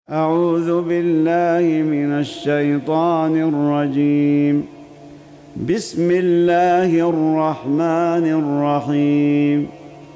أعوذ بالله من الشيطان الرجيم. بسم الله الرحمن الرحيم.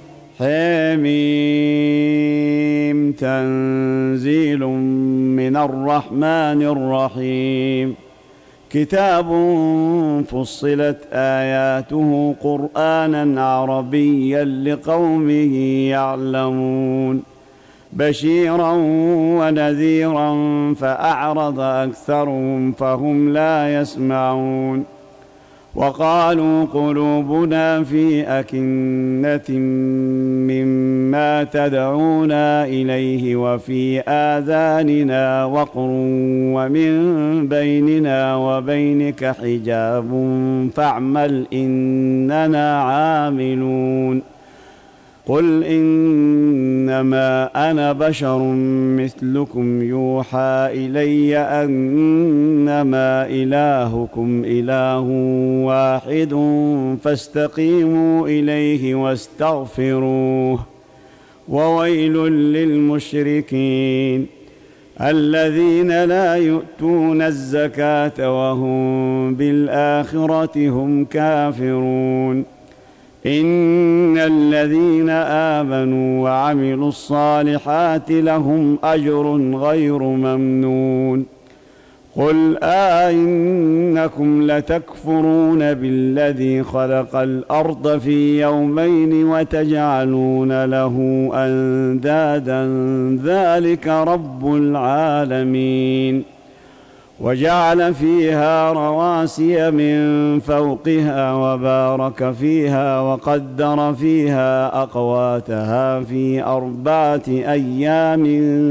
حميم تنزيل من الرحمن الرحيم. كتاب فصلت آياته قرآنا عربيا لقوم يعلمون بشيرا ونذيرا فأعرض أكثرهم فهم لا يسمعون. وقالوا قلوبنا في أكنة مما تدعونا إليه وفي آذاننا وقر ومن بيننا وبينك حجاب فاعمل إننا عاملون. قل إنما أنا بشر مثلكم يوحى إلي أنما إلهكم إله واحد فاستقيموا إليه واستغفروه. وويل للمشركين الذين لا يؤتون الزكاة وهم بالآخرة هم كافرون. إن الذين آمنوا وعملوا الصالحات لهم أجر غير ممنون. قل إنكم لتكفرون بالذي خلق الأرض في يومين وتجعلون له أندادا ذلك رب العالمين. وجعل فيها رواسي من فوقها وبارك فيها وقدر فيها أقواتها في 4 أيام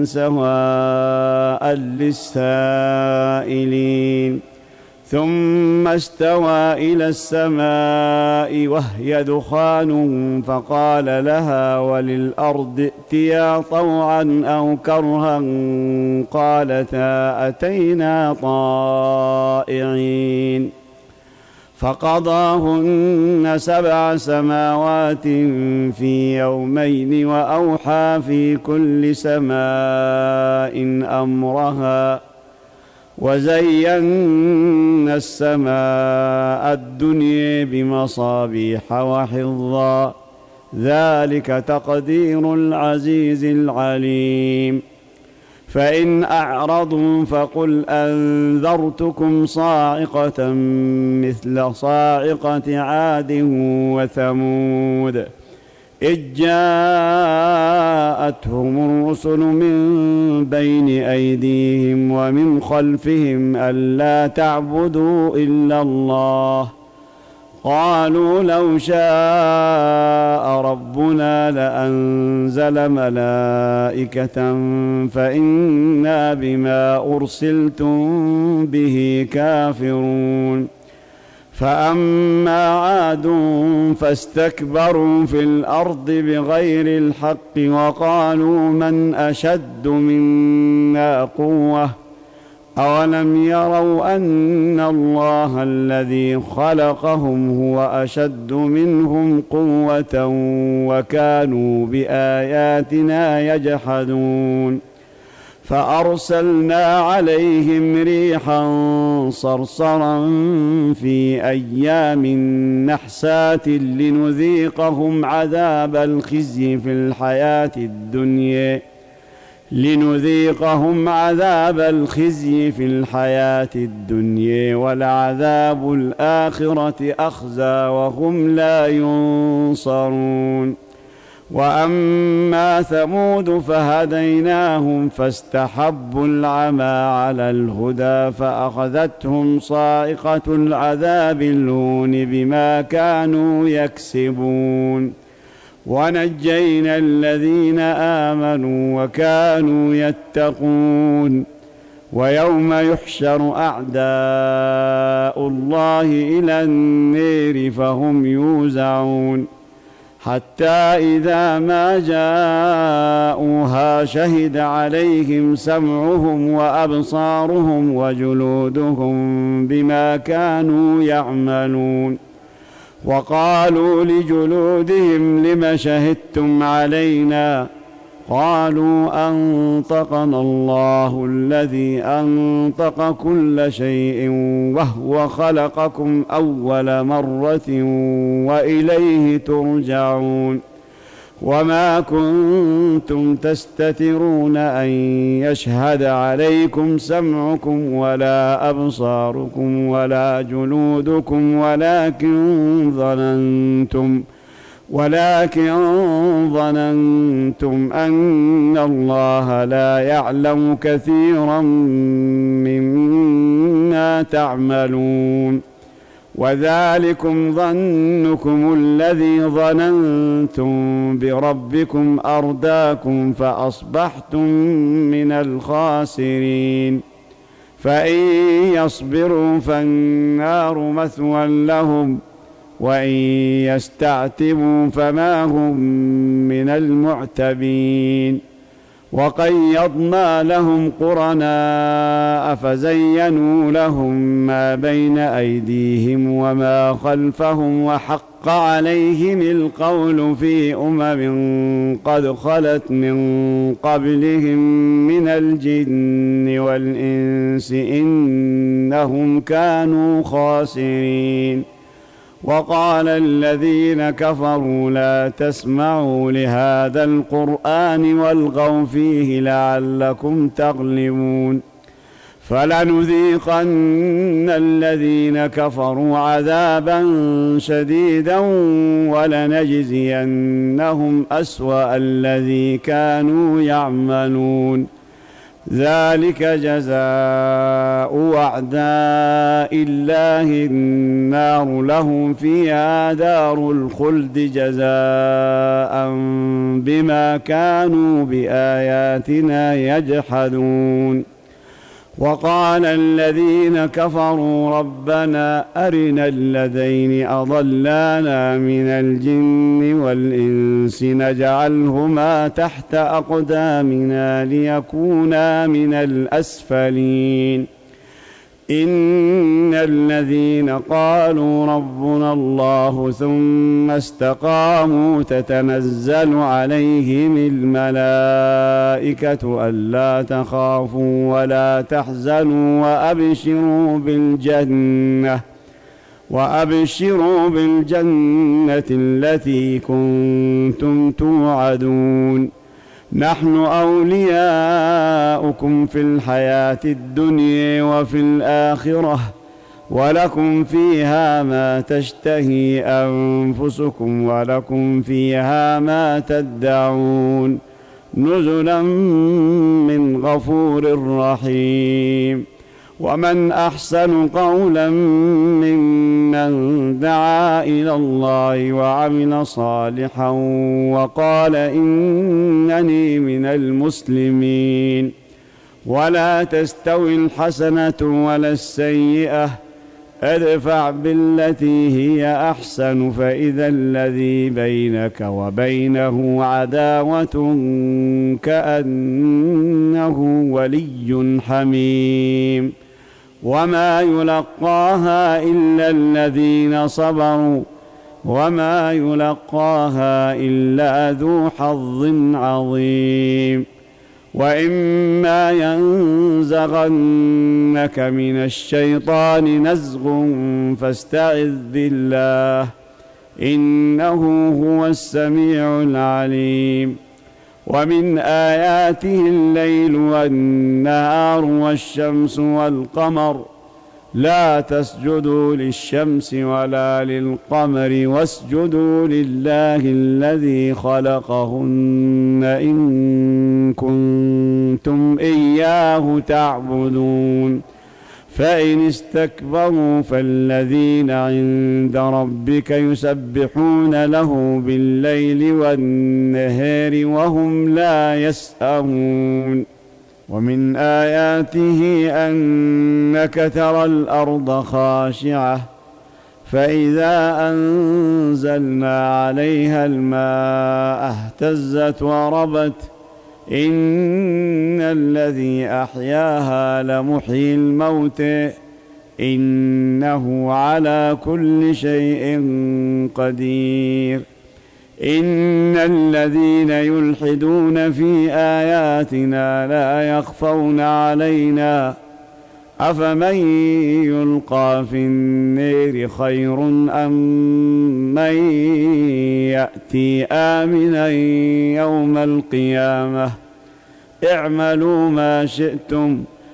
سواء للسائلين. ثم استوى إلى السماء وهي دخان فقال لها وللأرض ائتيا طوعا أو كرها قالتا أتينا طائعين. فقضاهن 7 سماوات في يومين وأوحى في كل سماء أمرها وزينا السماء الدنيا بمصابيح وحفظا ذلك تقدير العزيز العليم. فإن أعرضوا فقل أنذرتكم صاعقة مثل صاعقة عاد وثمود إذ جاءتهم الرسل من بين أيديهم ومن خلفهم ألا تعبدوا إلا الله قالوا لو شاء ربنا لأنزل ملائكة فإنا بما أرسلتم به كافرون. فأما عاد فاستكبروا في الأرض بغير الحق وقالوا من أشد منا قوة أولم يروا أن الله الذي خلقهم هو أشد منهم قوة وكانوا بآياتنا يجحدون. فأرسلنا عليهم ريحا صرصرا في أيام نحسات لنذيقهم عذاب الخزي في الحياة الدنيا ولعذاب الآخرة أخزى وهم لا ينصرون. وأما ثمود فهديناهم فاستحبوا العمى على الهدى فأخذتهم صاعقة العذاب الهون بما كانوا يكسبون. ونجينا الذين آمنوا وكانوا يتقون. ويوم يحشر أعداء الله إلى النار فهم يوزعون حتى إذا ما جاءوها شهد عليهم سمعهم وأبصارهم وجلودهم بما كانوا يعملون. وقالوا لجلودهم لم شهدتم علينا قالوا أنطقنا الله الذي أنطق كل شيء وهو خلقكم أول مرة وإليه ترجعون وما كنتم تستترون أن يشهد عليكم سمعكم ولا أبصاركم ولا جلودكم ولكن ظننتم أن الله لا يعلم كثيرا مما تعملون وذلكم ظنكم الذي ظننتم بربكم أرداكم فأصبحتم من الخاسرين فإن يصبروا فالنار مثوى لهم وإن يستعتبوا فما هم من المعتبين وقيضنا لهم قرناء فزينوا لهم ما بين أيديهم وما خلفهم وحق عليهم القول في قد خلت من قبلهم من الجن والإنس إنهم كانوا خاسرين وقال الذين كفروا لا تسمعوا لهذا القرآن والغوا فيه لعلكم تغلبون فلنذيقن الذين كفروا عذابا شديدا ولنجزينهم أسوأ الذي كانوا يعملون ذلك جزاء أعداء الله النار لهم فيها دار الخلد جزاء بما كانوا بآياتنا يجحدون وقال الذين كفروا ربنا أرنا الذين أضلانا من الجن والإنس نجعلهما تحت أقدامنا ليكونا من الأسفلين إن الذين قالوا ربنا الله ثم استقاموا تتنزل عليهم الملائكة ألا تخافوا ولا تحزنوا وأبشروا بالجنة التي كنتم توعدون نحن أولياؤكم في الحياة الدنيا وفي الآخرة ولكم فيها ما تشتهي أنفسكم ولكم فيها ما تدعون نزلا من غفور رحيم ومن أحسن قولا ممن دعا إلى الله وعمل صالحا وقال إنني من المسلمين ولا تستوي الحسنة ولا السيئة ادفع بالتي هي أحسن فإذا الذي بينك وبينه عداوة كأنه ولي حميم وما يلقاها إلا الذين صبروا وما يلقاها إلا ذو حظ عظيم وإما ينزغنك من الشيطان نزغ فاستعذ بالله إنه هو السميع العليم ومن آياته الليل والنهار والشمس والقمر لا تسجدوا للشمس ولا للقمر واسجدوا لله الذي خلقهن إن كنتم إياه تعبدون فإن استكبروا فالذين عند ربك يسبحون له بالليل والنهار وهم لا يسأمون ومن آياته أنك ترى الأرض خاشعة فإذا أنزلنا عليها الماء اهتزت وربت إن الذي أحياها لمحيي الموت إنه على كل شيء قدير إن الذين يلحدون في آياتنا لا يخفون علينا أفمن يلقى في النير خير أم من يأتي آمنا يوم القيامة اعملوا ما شئتم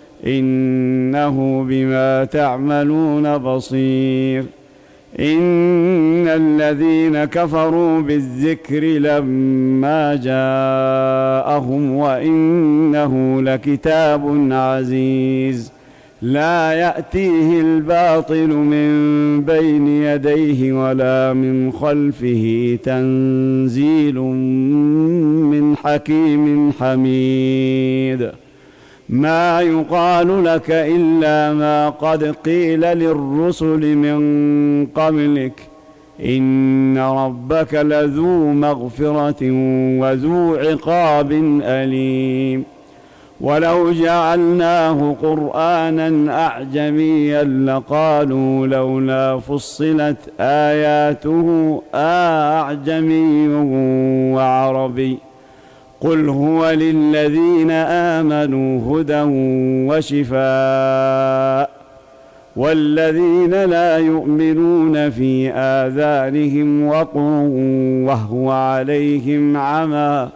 إنه بما تعملون بصير إن الذين كفروا بالذكر لما جاءهم وإنه لكتاب عزيز لا يأتيه الباطل من بين يديه ولا من خلفه تنزيل من حكيم حميد ما يقال لك إلا ما قد قيل للرسل من قبلك إن ربك لذو مغفرة وذو عقاب أليم ولو جعلناه قرآنا أعجميا لقالوا لولا فصلت آياته أعجمي وعربي قل هو للذين آمنوا هدى وشفاء والذين لا يؤمنون في آذانهم وقر وهو عليهم عمى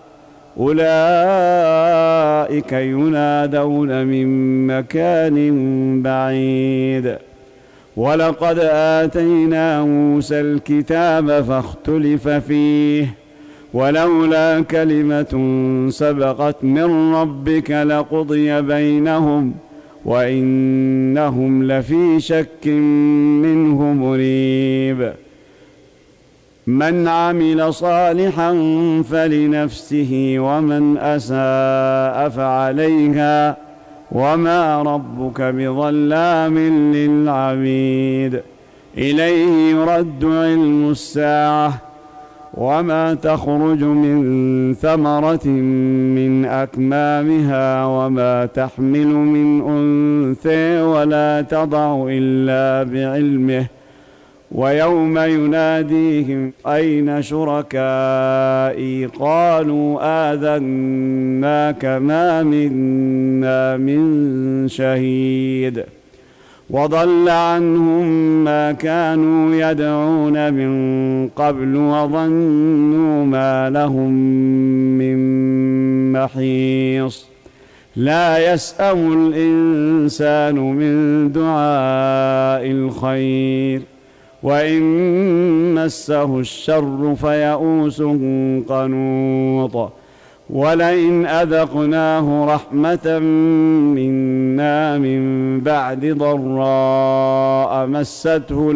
أولئك ينادون من مكان بعيد ولقد آتينا موسى الكتاب فاختلف فيه ولولا كلمة سبقت من ربك لقضي بينهم وإنهم لفي شك منه مريب من عمل صالحا فلنفسه ومن أساء فعليها وما ربك بظلام للعبيد إليه يرد علم الساعة وما تخرج من ثمرة من أكمامها وما تحمل من أنثى ولا تضع إلا بعلمه ويوم يناديهم أين شركائي قالوا آذناك ما منا من شهيد وضل عنهم ما كانوا يدعون من قبل وظنوا ما لهم من محيص لا يسأم الإنسان من دعاء الخير وإن مسه الشر فيئوس قنوط ولئن أذقناه رحمة منا من بعد ضراء مسته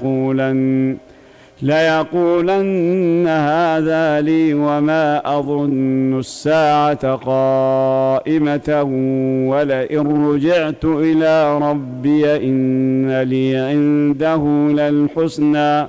ليقولن هذا لي وما أظن الساعة قائمة ولئن رجعت إلى ربي إن لي عنده للحسنى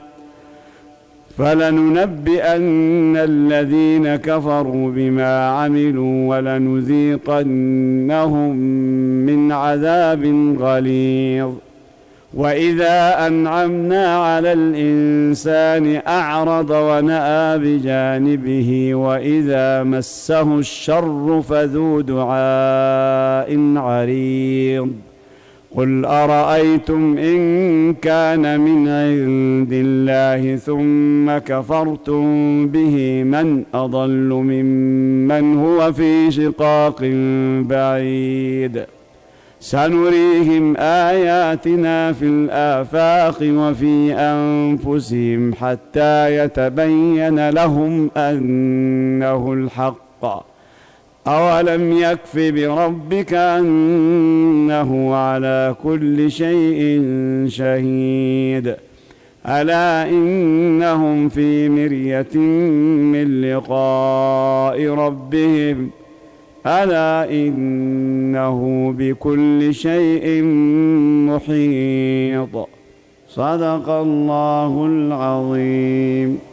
فلننبئن الذين كفروا بما عملوا ولنذيقنهم من عذاب غليظ وإذا أنعمنا على الإنسان أعرض ونأى بجانبه وإذا مسه الشر فذو دعاء عريض قل أرأيتم إن كان من عند الله ثم كفرتم به من أضل ممن هو في شقاق بعيد سنريهم آياتنا في الآفاق وفي أنفسهم حتى يتبين لهم أنه الحق أولم يكف بربك أنه على كل شيء شهيد ألا إنهم في مرية من لقاء ربهم ألا إنه بكل شيء محيط صدق الله العظيم.